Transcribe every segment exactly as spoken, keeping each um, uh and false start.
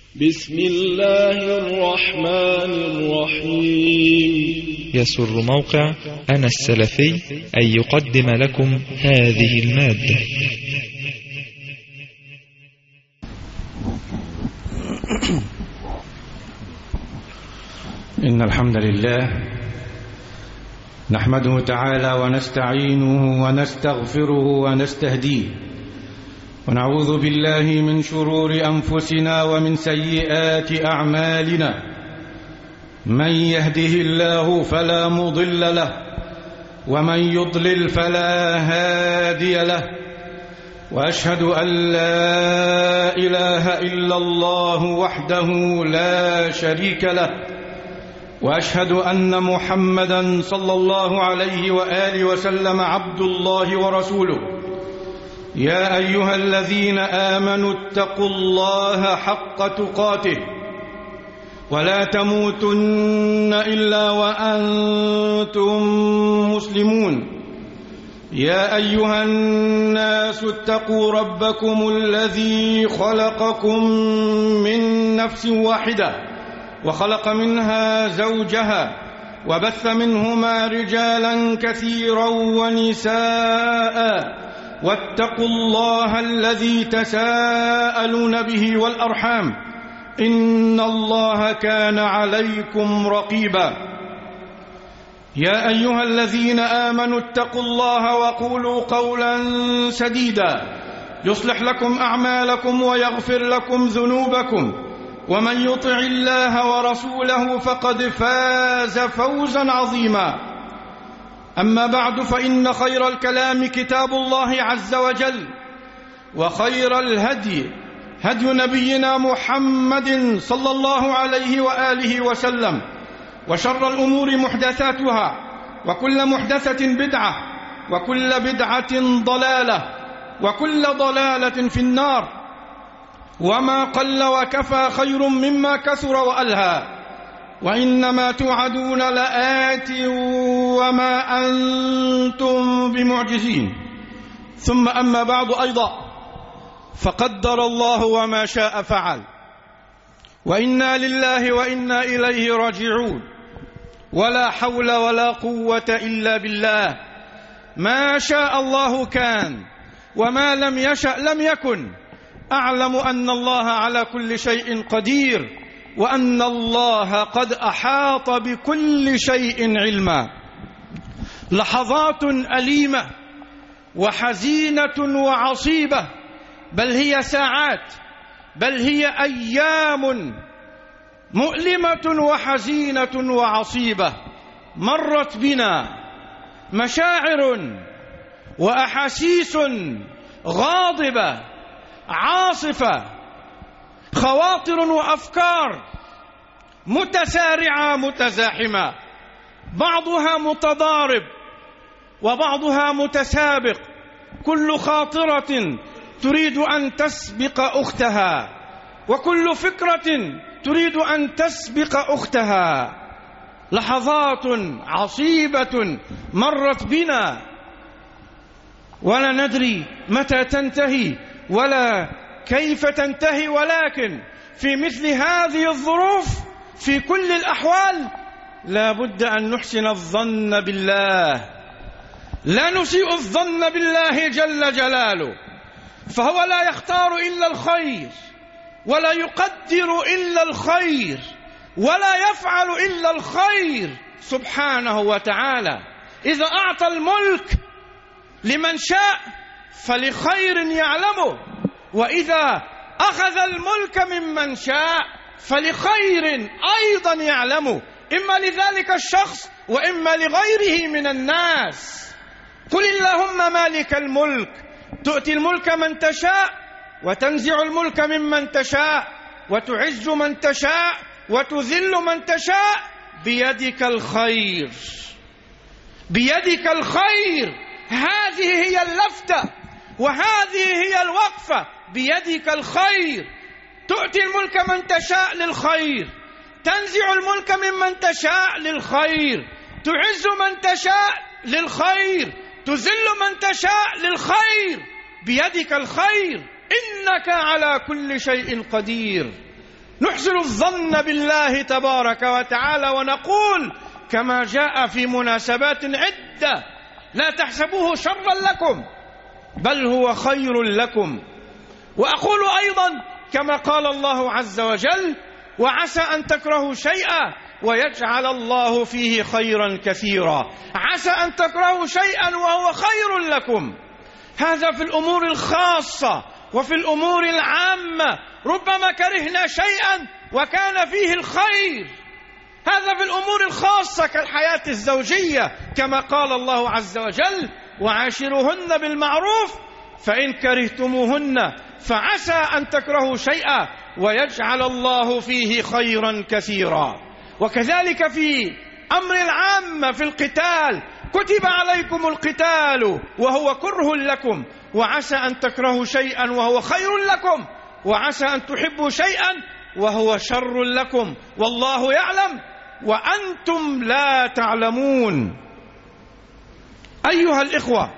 بسم الله الرحمن الرحيم. يسر موقع أنا السلفي أن يقدم لكم هذه المادة. إن الحمد لله نحمده تعالى ونستعينه ونستغفره ونستهديه، ونعوذ بالله من شرور أنفسنا ومن سيئات أعمالنا. من يهده الله فلا مضل له، ومن يضلل فلا هادي له، وأشهد أن لا إله إلا الله وحده لا شريك له، وأشهد أن محمدا صلى الله عليه وآله وسلم عبد الله ورسوله. يا أيها الذين آمنوا اتقوا الله حق تقاته ولا تموتن إلا وأنتم مسلمون. يا أيها الناس اتقوا ربكم الذي خلقكم من نفس واحدة وخلق منها زوجها وبث منهما رجالا كثيرا ونساء، واتقوا الله الذي تساءلون به والأرحام، إن الله كان عليكم رقيبا. يا أيها الذين آمنوا اتقوا الله وقولوا قولا سديدا يصلح لكم أعمالكم ويغفر لكم ذنوبكم، ومن يطع الله ورسوله فقد فاز فوزا عظيما. أما بعد، فإن خير الكلام كتاب الله عز وجل، وخير الهدي هدي نبينا محمد صلى الله عليه وآله وسلم، وشر الأمور محدثاتها، وكل محدثة بدعة، وكل بدعة ضلالة، وكل ضلالة في النار. وما قل وكفى خير مما كثر وألهى، وإنما توعدون لآت وما أنتم بمعجزين. ثم أما بعد، أيضا فقدر الله وما شاء فعل، وإنا لله وإنا إليه راجعون، ولا حول ولا قوة إلا بالله. ما شاء الله كان، وما لم يشأ لم يكن. أعلم أن الله على كل شيء قدير، وأن الله قد أحاط بكل شيء علما. لحظات أليمة وحزينة وعصيبة، بل هي ساعات، بل هي أيام مؤلمة وحزينة وعصيبة مرت بنا، مشاعر وأحاسيس غاضبة عاصفة، خواطر وأفكار متسارعة متزاحمة، بعضها متضارب وبعضها متسابق، كل خاطرة تريد أن تسبق أختها، وكل فكرة تريد أن تسبق أختها. لحظات عصيبة مرت بنا، ولا ندري متى تنتهي ولا كيف تنتهي، ولكن في مثل هذه الظروف في كل الأحوال لا بد أن نحسن الظن بالله، لا نسيء الظن بالله جل جلاله، فهو لا يختار إلا الخير، ولا يقدر إلا الخير، ولا يفعل إلا الخير سبحانه وتعالى. إذا أعطى الملك لمن شاء فلخير يعلمه، وإذا أخذ الملك ممن شاء فلخير أيضا يعلمه، إما لذلك الشخص وإما لغيره من الناس. قل اللهم مالك الملك تؤتي الملك من تشاء وتنزع الملك ممن تشاء وتعز من تشاء وتذل من تشاء، بيدك الخير، بيدك الخير. هذه هي اللفتة، وهذه هي الوقفة، بيدك الخير. تؤتي الملك من تشاء للخير، تنزع الملك ممن تشاء للخير، تعز من تشاء للخير، تذل من تشاء للخير، بيدك الخير، إنك على كل شيء قدير. نحسن الظن بالله تبارك وتعالى ونقول كما جاء في مناسبات عدة: لا تحسبوه شرا لكم بل هو خير لكم. وأقول أيضا كما قال الله عز وجل: وعسى أن تكرهوا شيئا ويجعل الله فيه خيرا كثيرا. عسى أن تكرهوا شيئا وهو خير لكم. هذا في الأمور الخاصة. وفي الأمور العامة ربما كرهنا شيئا وكان فيه الخير. هذا في الأمور الخاصة كالحياة الزوجية كما قال الله عز وجل: وعاشروهن بالمعروف فإن كرهتموهن فعسى أن تكرهوا شيئا ويجعل الله فيه خيرا كثيرا. وكذلك في أمر العامة في القتال: كتب عليكم القتال وهو كره لكم وعسى أن تكرهوا شيئا وهو خير لكم وعسى أن تحبوا شيئا وهو شر لكم والله يعلم وأنتم لا تعلمون. أيها الإخوة،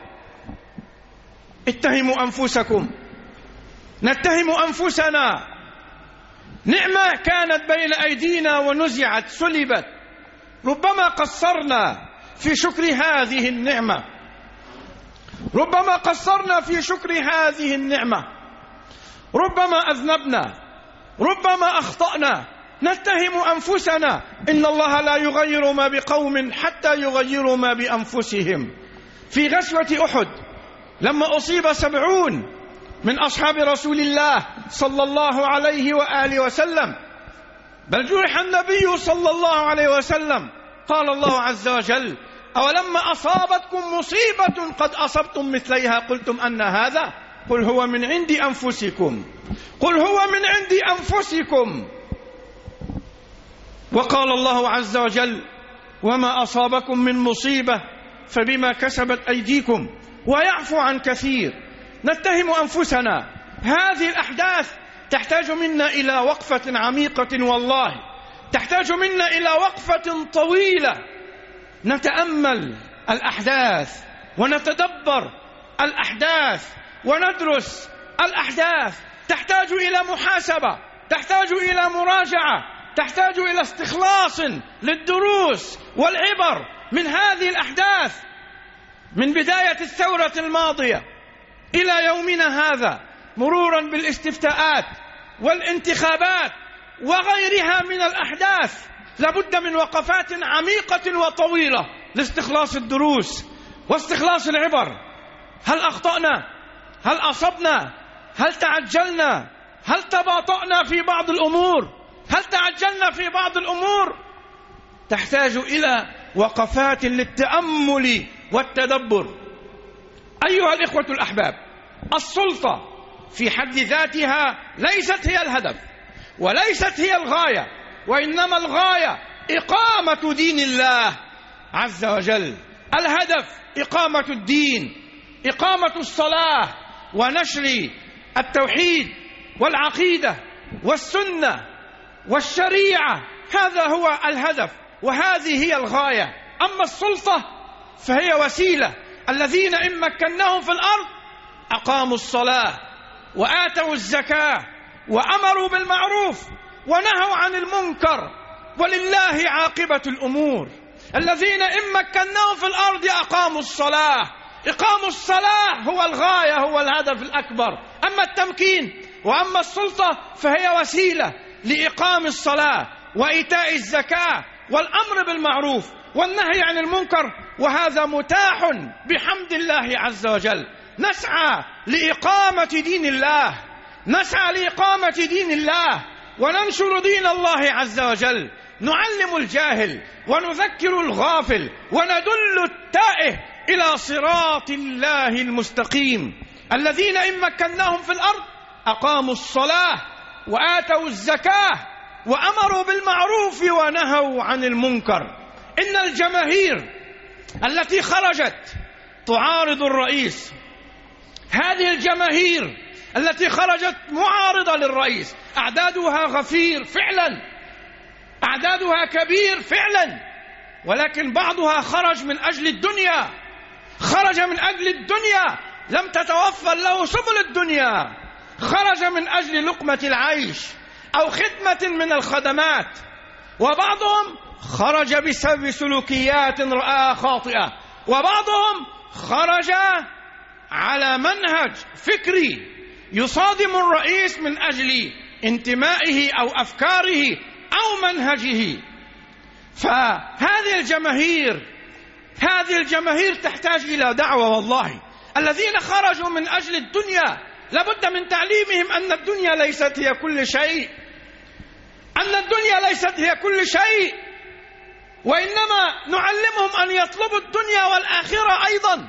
اتهموا أنفسكم، نتهم أنفسنا. نعمة كانت بين أيدينا ونزعت، سلبت. ربما قصرنا في شكر هذه النعمة، ربما قصرنا في شكر هذه النعمة، ربما أذنبنا، ربما أخطأنا. نتهم أنفسنا. إن الله لا يغير ما بقوم حتى يغيروا ما بأنفسهم. في غزوة أحد لما أصيب سبعون من أصحاب رسول الله صلى الله عليه وآله وسلم، بل جرح النبي صلى الله عليه وسلم، قال الله عز وجل: أولما أصابتكم مصيبة قد أصبتم مثليها قلتم أن هذا قل هو من عند أنفسكم قل هو من عند أنفسكم. وقال الله عز وجل: وما أصابكم من مصيبة فبما كسبت أيديكم ويعفو عن كثير. نتهم أنفسنا. هذه الأحداث تحتاج منا إلى وقفة عميقة، والله تحتاج منا إلى وقفة طويلة نتأمل الأحداث ونتدبر الأحداث وندرس الأحداث. تحتاج إلى محاسبة، تحتاج إلى مراجعة، تحتاج إلى استخلاص للدروس والعبر من هذه الأحداث، من بداية الثورة الماضية إلى يومنا هذا، مرورا بالاستفتاءات والانتخابات وغيرها من الأحداث. لابد من وقفات عميقة وطويلة لاستخلاص الدروس واستخلاص العبر. هل أخطأنا؟ هل أصبنا؟ هل تعجلنا؟ هل تباطأنا في بعض الأمور؟ هل تعجلنا في بعض الأمور؟ تحتاج إلى وقفات للتأمل والتدبر. أيها الإخوة الأحباب، السلطة في حد ذاتها ليست هي الهدف وليست هي الغاية، وإنما الغاية إقامة دين الله عز وجل. الهدف إقامة الدين، إقامة الصلاة ونشر التوحيد والعقيدة والسنة والشريعة. هذا هو الهدف وهذه هي الغاية. أما السلطة فهي وسيلة. الذين إن مكناهم في الأرض أقاموا الصلاة وآتوا الزكاة وأمروا بالمعروف ونهوا عن المنكر ولله عاقبة الأمور. الذين إن مكناهم في الأرض أقاموا الصلاة. إقام الصلاة هو الغاية، هو الهدف الأكبر. أما التمكين وأما السلطة فهي وسيلة لإقام الصلاة وإيتاء الزكاة والأمر بالمعروف والنهي عن المنكر، وهذا متاح بحمد الله عز وجل. نسعى لإقامة دين الله، نسعى لإقامة دين الله وننشر دين الله عز وجل. نعلم الجاهل ونذكر الغافل وندل التائه إلى صراط الله المستقيم. الذين إن مكناهم في الأرض أقاموا الصلاة وآتوا الزكاة وأمروا بالمعروف ونهوا عن المنكر. إن الجماهير التي خرجت تعارض الرئيس، هذه الجماهير التي خرجت معارضة للرئيس أعدادها غفير فعلا، أعدادها كبير فعلا، ولكن بعضها خرج من أجل الدنيا، خرج من أجل الدنيا، لم تتوفر له سبل الدنيا، خرج من أجل لقمة العيش. أو خدمة من الخدمات، وبعضهم خرج بسبب سلوكيات رآها خاطئة، وبعضهم خرج على منهج فكري يصادم الرئيس من أجل انتمائه أو أفكاره أو منهجه. فهذه الجماهير هذه الجماهير تحتاج إلى دعوة. والله الذين خرجوا من أجل الدنيا لابد من تعليمهم أن الدنيا ليست هي كل شيء، أن الدنيا ليست هي كل شيء، وإنما نعلمهم أن يطلبوا الدنيا والآخرة أيضا.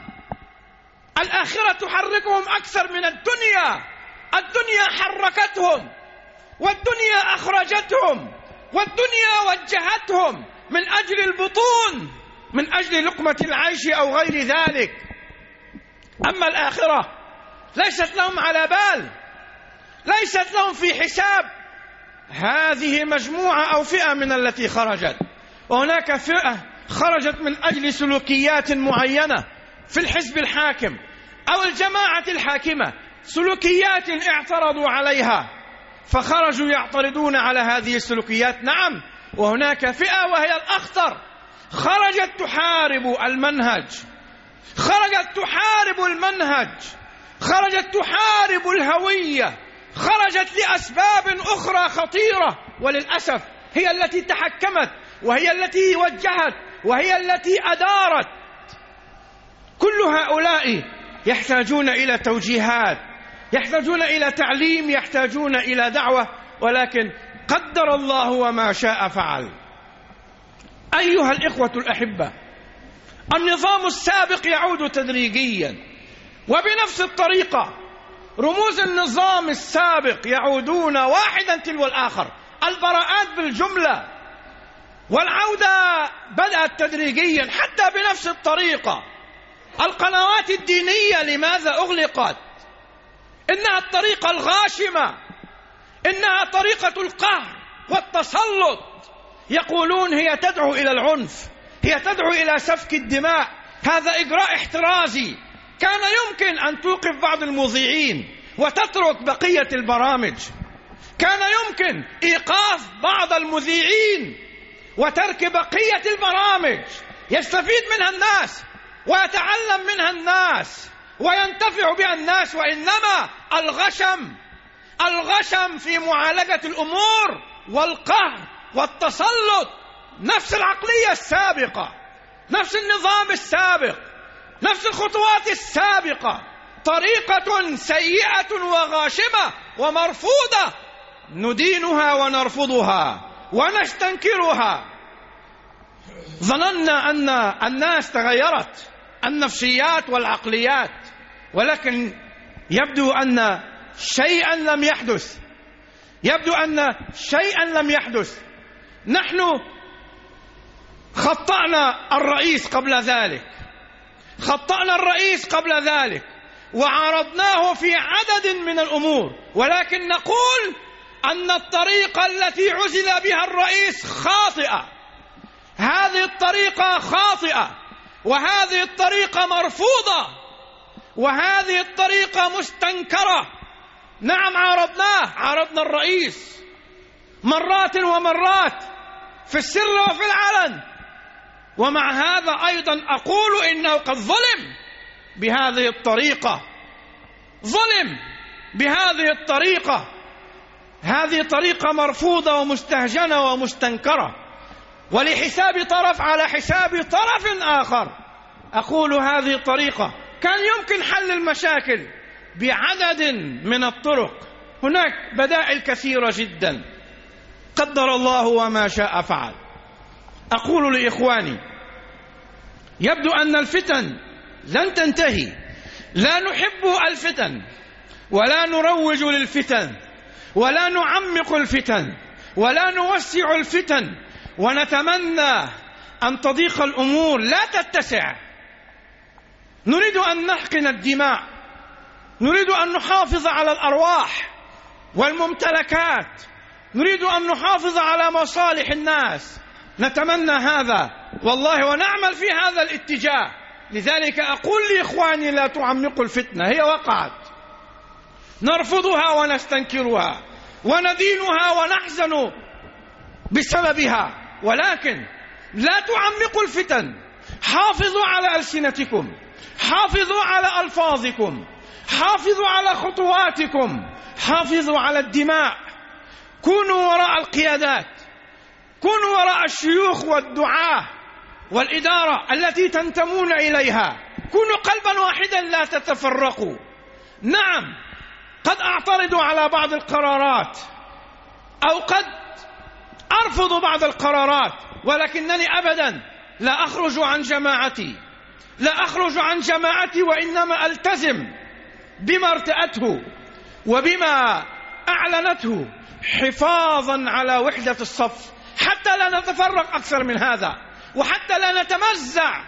الآخرة تحركهم أكثر من الدنيا. الدنيا حركتهم، والدنيا أخرجتهم، والدنيا وجهتهم من أجل البطون، من أجل لقمة العيش أو غير ذلك. أما الآخرة ليست لهم على بال، ليست لهم في حساب. هذه مجموعة أو فئة من التي خرجت، وهناك فئة خرجت من أجل سلوكيات معينة في الحزب الحاكم أو الجماعة الحاكمة، سلوكيات اعترضوا عليها فخرجوا يعترضون على هذه السلوكيات. نعم، وهناك فئة وهي الأخطر، خرجت تحارب المنهج، خرجت تحارب المنهج، خرجت تحارب الهوية، خرجت لأسباب أخرى خطيرة، وللأسف هي التي تحكمت، وهي التي وجهت، وهي التي أدارت. كل هؤلاء يحتاجون إلى توجيهات، يحتاجون إلى تعليم، يحتاجون إلى دعوة، ولكن قدر الله وما شاء فعل. أيها الإخوة الأحبة، النظام السابق يعود تدريجيا وبنفس الطريقة. رموز النظام السابق يعودون واحدا تلو الآخر، البراءات بالجملة، والعودة بدأت تدريجيا حتى بنفس الطريقة. القنوات الدينية لماذا أغلقت؟ إنها الطريقة الغاشمة، إنها طريقة القهر والتسلط. يقولون هي تدعو إلى العنف، هي تدعو إلى سفك الدماء. هذا إجراء احترازي. كان يمكن أن توقف بعض المذيعين وتترك بقية البرامج، كان يمكن إيقاف بعض المذيعين وترك بقية البرامج يستفيد منها الناس ويتعلم منها الناس وينتفع بها الناس. وإنما الغشم الغشم في معالجة الأمور والقهر والتسلط، نفس العقلية السابقة، نفس النظام السابق، نفس الخطوات السابقة، طريقة سيئة وغاشمة ومرفوضة، ندينها ونرفضها ونستنكرها. ظننا أن الناس تغيرت، النفسيات والعقليات، ولكن يبدو أن شيئا لم يحدث، يبدو أن شيئا لم يحدث. نحن خطأنا الرئيس قبل ذلك، خطأنا الرئيس قبل ذلك وعارضناه في عدد من الأمور، ولكن نقول أن الطريقة التي عزل بها الرئيس خاطئة. هذه الطريقة خاطئة، وهذه الطريقة مرفوضة، وهذه الطريقة مستنكرة. نعم، عارضناه، عارضنا الرئيس مرات ومرات في السر وفي العلن، ومع هذا أيضا أقول إنه قد ظلم بهذه الطريقة، ظلم بهذه الطريقة. هذه طريقة مرفوضة ومستهجنة ومستنكرة، ولحساب طرف على حساب طرف آخر. أقول هذه الطريقة كان يمكن حل المشاكل بعدد من الطرق، هناك بدائل كثيرة جدا. قدر الله وما شاء فعل. أقول لإخواني، يبدو أن الفتن لن تنتهي، لا نحب الفتن ولا نروج للفتن ولا نعمق الفتن ولا نوسع الفتن، ونتمنى أن تضيق الأمور لا تتسع. نريد أن نحقن الدماء، نريد أن نحافظ على الأرواح والممتلكات، نريد أن نحافظ على مصالح الناس، نتمنى هذا والله ونعمل في هذا الاتجاه. لذلك أقول لإخواني لا تعمقوا الفتنة، هي وقعت، نرفضها ونستنكرها، وندينها ونحزن بسببها، ولكن لا تعمقوا الفتن. حافظوا على ألسنتكم، حافظوا على ألفاظكم، حافظوا على خطواتكم، حافظوا على الدماء. كونوا وراء القيادات، كونوا وراء الشيوخ والدعاة والإدارة التي تنتمون إليها. كونوا قلبا واحدا لا تتفرقوا. نعم، قد أعترض على بعض القرارات أو قد أرفض بعض القرارات، ولكنني أبدا لا أخرج عن جماعتي، لا أخرج عن جماعتي، وإنما ألتزم بما ارتأته وبما أعلنته، حفاظا على وحدة الصف، حتى لا نتفرق أكثر من هذا، وحتى لا نتمزع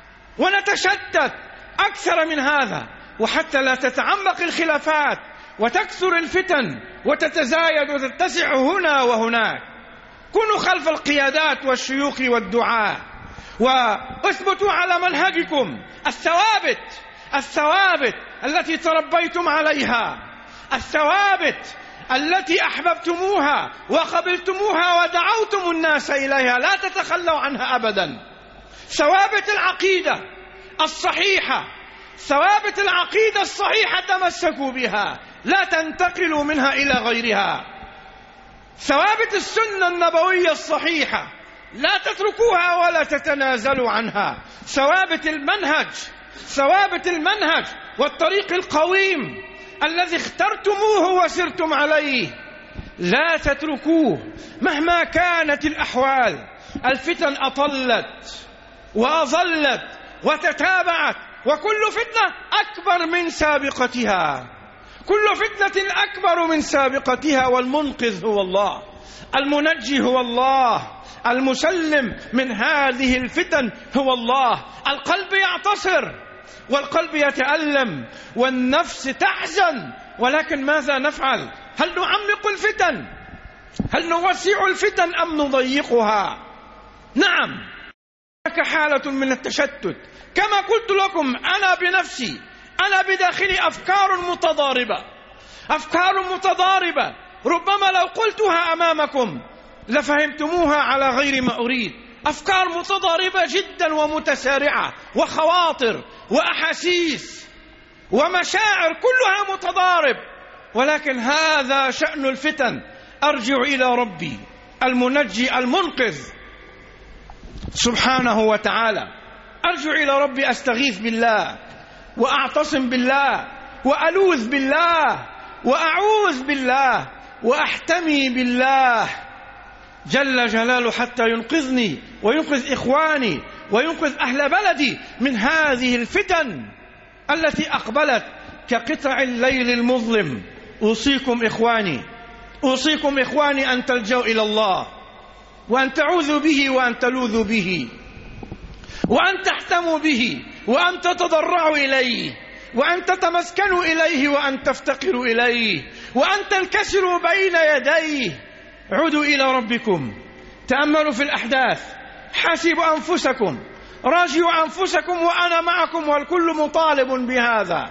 ونتشتت أكثر من هذا، وحتى لا تتعمق الخلافات وتكثر الفتن وتتزايد وتتسع هنا وهناك. كونوا خلف القيادات والشيوخ والدعاة، واثبتوا على منهجكم الثوابت، الثوابت التي تربيتم عليها، الثوابت التي أحببتموها وقبلتموها ودعوتم الناس إليها، لا تتخلوا عنها أبدا. ثوابت العقيدة الصحيحة، ثوابت العقيدة الصحيحة تمسكوا بها، لا تنتقلوا منها إلى غيرها. ثوابت السنة النبوية الصحيحة لا تتركوها ولا تتنازلوا عنها. ثوابت المنهج، ثوابت المنهج والطريق القويم الذي اخترتموه وسرتم عليه لا تتركوه مهما كانت الأحوال. الفتن أطلت وأظلت وتتابعت، وكل فتنة أكبر من سابقتها، كل فتنة أكبر من سابقتها، والمنقذ هو الله، المنجي هو الله، المسلم من هذه الفتن هو الله. القلب يعتصر والقلب يتألم والنفس تحزن، ولكن ماذا نفعل؟ هل نعمق الفتن؟ هل نوسع الفتن أم نضيقها؟ نعم، هناك حالة من التشتت، كما قلت لكم. أنا بنفسي، أنا بداخلي أفكار متضاربة، أفكار متضاربة، ربما لو قلتها أمامكم لفهمتموها على غير ما أريد. أفكار متضاربة جدا ومتسارعة، وخواطر وأحاسيس ومشاعر كلها متضارب، ولكن هذا شأن الفتن. أرجع إلى ربي المنجي المنقذ سبحانه وتعالى، أرجع إلى ربي أستغيث بالله وأعتصم بالله وألوذ بالله وأعوذ بالله وأحتمي بالله جل جلاله حتى ينقذني وينقذ إخواني وينقذ أهل بلدي من هذه الفتن التي أقبلت كقطع الليل المظلم. أوصيكم إخواني، أوصيكم إخواني أن تلجأوا إلى الله، وأن تعوذوا به، وأن تلوذوا به، وأن تحتموا به، وأن تتضرعوا إليه، وأن تتمسكنوا إليه، وأن تفتقروا إليه، وأن تنكسروا بين يديه. عودوا إلى ربكم، تأملوا في الأحداث، حاسبوا أنفسكم، راجعوا أنفسكم، وأنا معكم، والكل مطالب بهذا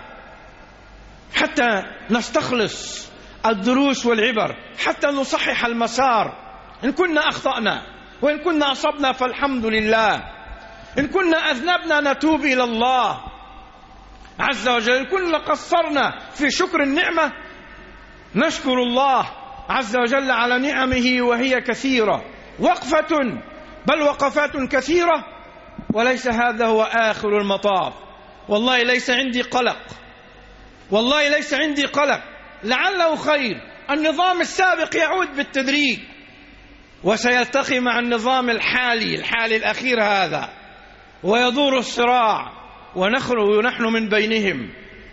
حتى نستخلص الدروس والعبر، حتى نصحح المسار. إن كنا أخطأنا، وإن كنا أصبنا فالحمد لله، إن كنا أذنبنا نتوب إلى الله عز وجل، إن كنا قصرنا في شكر النعمة نشكر الله عز وجل على نعمه وهي كثيرة، وقفة بل وقفات كثيرة، وليس هذا هو آخر المطاف. والله ليس عندي قلق، والله ليس عندي قلق، لعله خير. النظام السابق يعود بالتدريج وسيلتقي مع النظام الحالي الحالي الأخير هذا، ويدور الصراع ونخرج نحن من بينهم،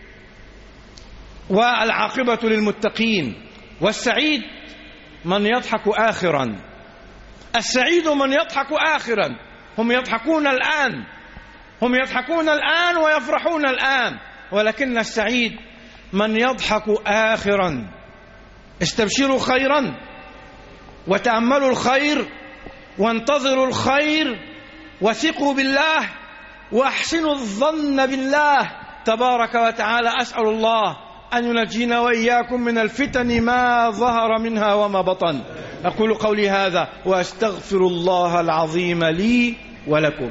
والعاقبة للمتقين. والسعيد من يضحك آخرا، السعيد من يضحك آخرا. هم يضحكون الآن، هم يضحكون الآن ويفرحون الآن، ولكن السعيد من يضحك آخرا. استبشروا خيرا وتأملوا الخير وانتظروا الخير، وثقوا بالله وأحسنوا الظن بالله تبارك وتعالى. أسأل الله أن ينجينا وإياكم من الفتن ما ظهر منها وما بطن. أقول قولي هذا وأستغفر الله العظيم لي ولكم.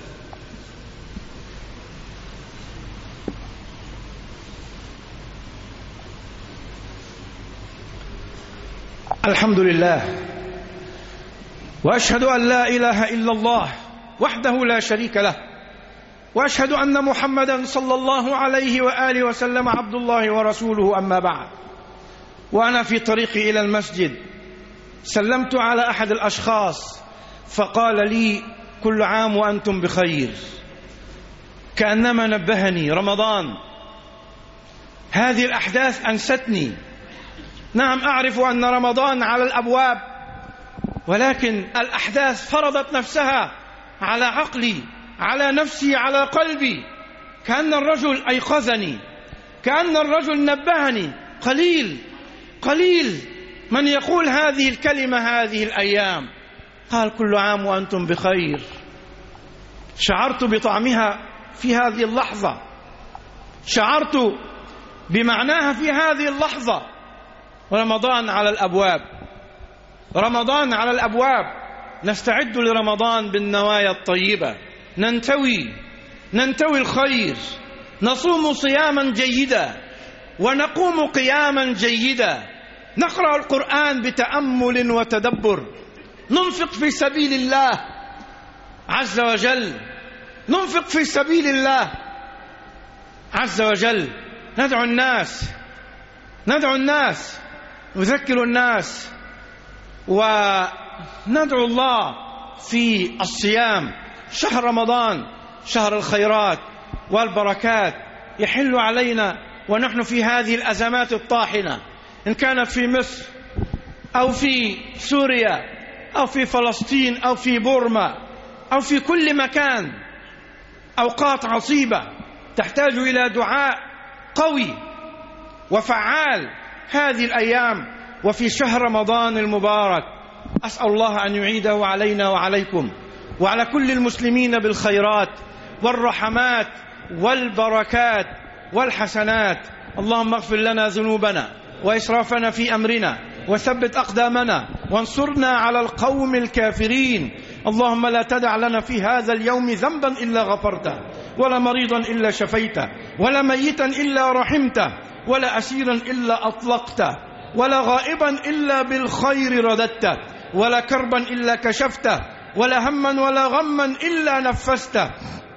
الحمد لله، وأشهد أن لا إله إلا الله وحده لا شريك له، وأشهد أن محمدا صلى الله عليه وآله وسلم عبد الله ورسوله. أما بعد، وأنا في طريقي إلى المسجد سلمت على أحد الأشخاص فقال لي: كل عام وأنتم بخير، كأنما نبهني رمضان. هذه الأحداث أنستني. نعم، أعرف أن رمضان على الأبواب، ولكن الأحداث فرضت نفسها على عقلي، على نفسي، على قلبي. كأن الرجل أيقظني، كأن الرجل نبهني. قليل قليل من يقول هذه الكلمة هذه الأيام. قال: كل عام وأنتم بخير. شعرت بطعمها في هذه اللحظة، شعرت بمعناها في هذه اللحظة. رمضان على الأبواب، رمضان على الأبواب. نستعد لرمضان بالنوايا الطيبة، ننتوي ننتوي الخير، نصوم صياما جيدا ونقوم قياما جيدا، نقرأ القرآن بتأمل وتدبر، ننفق في سبيل الله عز وجل، ننفق في سبيل الله عز وجل. ندعو الناس ندعو الناس نذكر الناس، وندعو الله في الصيام. شهر رمضان شهر الخيرات والبركات، يحل علينا ونحن في هذه الأزمات الطاحنة، إن كانت في مصر أو في سوريا أو في فلسطين أو في بورما أو في كل مكان. أوقات عصيبة تحتاج إلى دعاء قوي وفعال هذه الأيام وفي شهر رمضان المبارك. أسأل الله أن يعيده علينا وعليكم وعلى كل المسلمين بالخيرات والرحمات والبركات والحسنات. اللهم اغفر لنا ذنوبنا وإسرافنا في أمرنا وثبت أقدامنا وانصرنا على القوم الكافرين. اللهم لا تدع لنا في هذا اليوم ذنبا إلا غفرته، ولا مريضا إلا شفيته، ولا ميتا إلا رحمته، ولا أسيرا إلا أطلقته، ولا غائبا إلا بالخير رددته، ولا كربا إلا كشفته، ولا هما ولا غما إلا نفسته،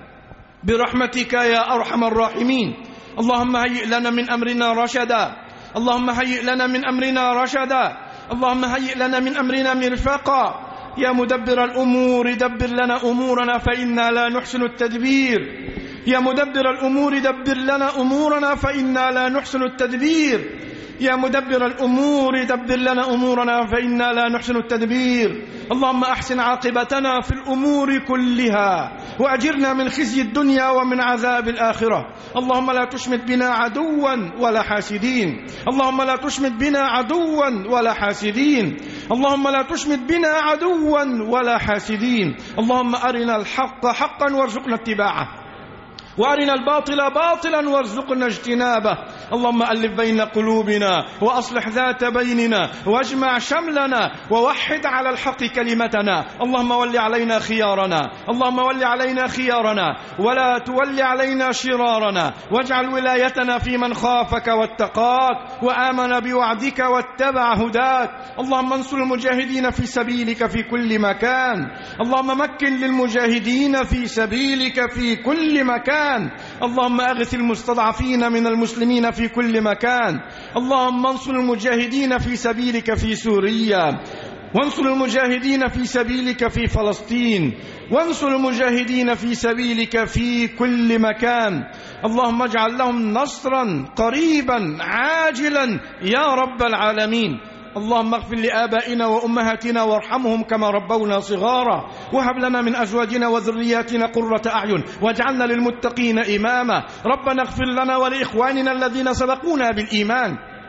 برحمتك يا أرحم الراحمين. اللهم هيئ لنا من أمرنا رشدا، اللهم هيئ لنا من أمرنا رشدا، اللهم هيئ لنا من أمرنا مرفقا. يا مدبر الأمور دبر لنا أمورنا فإنا لا نحسن التدبير. يا مدبر الأمور دبر لنا أمورنا فإنا لا نحسن التدبير. يا مدبر الأمور دبر لنا أمورنا فإنا لا نحسن التدبير. اللهم أحسن عاقبتنا في الأمور كلها وأجرنا من خزي الدنيا ومن عذاب الآخرة. اللهم لا تشمت بنا عدوا ولا حاسدين، اللهم لا تشمت بنا عدوا ولا حاسدين، اللهم لا تشمت بنا عدوا ولا حاسدين. اللهم أرنا الحق حقا وارزقنا اتباعه، وأرنا الباطل باطلا وارزقنا اجتنابه. اللهم ألف بين قلوبنا وأصلح ذات بيننا واجمع شملنا ووحد على الحق كلمتنا. اللهم ول علينا خيارنا، اللهم ول علينا خيارنا ولا تول علينا شرارنا، واجعل ولايتنا في من خافك واتقاك وآمن بوعدك واتبع هداك. اللهم انصر المجاهدين في سبيلك في كل مكان، اللهم مكن للمجاهدين في سبيلك في كل مكان. اللهم أغث المستضعفين من المسلمين في كل مكان. اللهم انصر المجاهدين في سبيلك في سوريا، وانصر المجاهدين في سبيلك في فلسطين، وانصر المجاهدين في سبيلك في كل مكان. اللهم اجعل لهم نصرا قريبا عاجلا يا رب العالمين. اللهم اغفر لآبائنا وأمهاتنا وارحمهم كما ربونا صغارا، وهب لنا من أزواجنا وذرياتنا قرة أعين واجعلنا للمتقين إماما. ربنا اغفر لنا ولإخواننا الذين سبقونا بالإيمان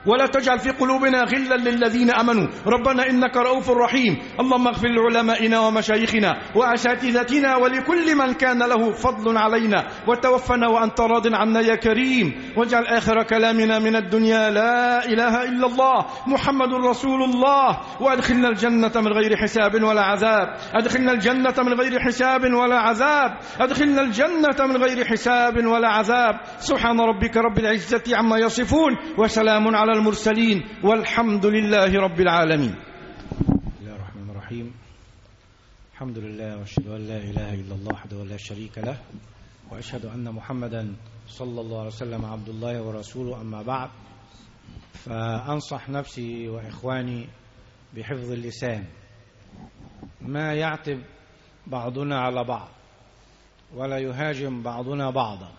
ولا تجعل في قلوبنا غلا للذين آمنوا ربنا إنك رؤوف رحيم. اللهم اغفر لعلمائنا ومشايخنا وأساتذتنا ولكل من كان له فضل علينا، وتوفنا وأنت راض عنا يا كريم. واجعل آخر كلامنا من الدنيا لا إله إلا الله محمد رسول الله. وأدخلنا الجنة من غير حساب ولا عذاب، أدخلنا الجنة من غير حساب ولا عذاب، أدخلنا الجنة من غير حساب ولا عذاب. سبحان ربك رب العزة عما يصفون وسلام على المرسلين والحمد لله رب العالمين. بسم الله الرحمن الرحيم. الحمد لله وأشهد أن لا إله إلا الله وحده لا شريك له، وأشهد أن محمدا صلى الله عليه وسلم عبد الله ورسوله. أما بعد، فأنصح نفسي وإخواني بحفظ اللسان، ما يعتب بعضنا على بعض، ولا يهاجم بعضنا بعضا،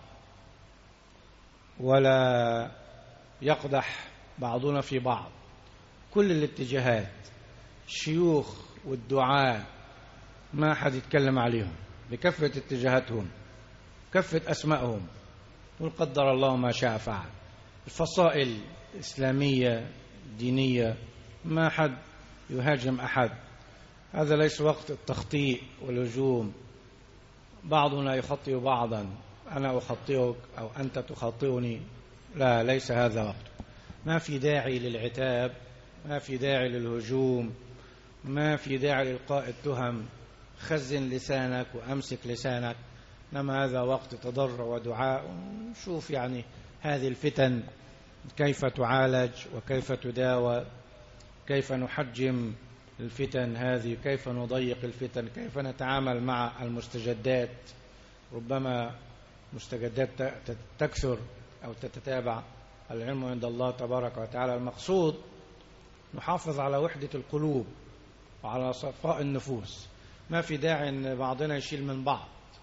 ولا يقدح بعضنا في بعض. كل الاتجاهات، الشيوخ والدعاة ما حد يتكلم عليهم بكافة اتجاهاتهم، كافة أسمائهم، قل قدر الله ما شاء فعل. الفصائل إسلامية دينية ما حد يهاجم أحد. هذا ليس وقت التخطيء والهجوم. بعضنا يخطئ بعضا، أنا أخطئك أو أنت تخطئني، لا، ليس هذا وقت. ما في داعي للعتاب، ما في داعي للهجوم، ما في داعي لإلقاء التهم. خزن لسانك وأمسك لسانك. إنما هذا وقت تضرع ودعاء. نشوف يعني هذه الفتن كيف تعالج وكيف تداوى، كيف نحجم الفتن هذه، كيف نضيق الفتن، كيف نتعامل مع المستجدات. ربما مستجدات تكثر أو تتتابع. العلم عند الله تبارك وتعالى. المقصود نحافظ على وحدة القلوب وعلى صفاء النفوس. ما في داعي أن بعضنا يشيل من بعض،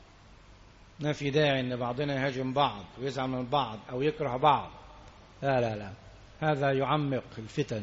ما في داعي أن بعضنا يهاجم بعض ويزعل من بعض أو يكره بعض. لا لا لا، هذا يعمق الفتن،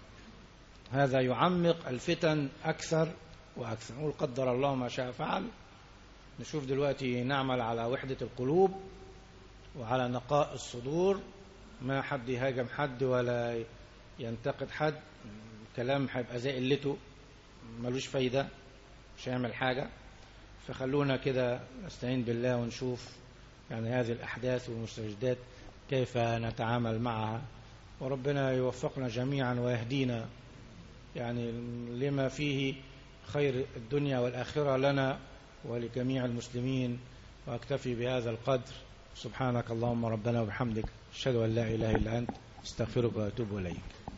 هذا يعمق الفتن أكثر وأكثر. نقول قدر الله ما شاء فعل. نشوف دلوقتي نعمل على وحدة القلوب وعلى نقاء الصدور. ما حد يهاجم حد ولا ينتقد حد. كلام هيبقى زي قلته، ملوش فايدة، مش هيعمل حاجة. فخلونا كده نستعين بالله ونشوف يعني هذه الأحداث والمستجدات كيف نتعامل معها، وربنا يوفقنا جميعا ويهدينا يعني لما فيه خير الدنيا والآخرة لنا ولجميع المسلمين. وأكتفي بهذا القدر. سبحانك اللهم ربنا وبحمدك، أشهد أن لا إله إلا أنت، استغفرك وأتوب إليك.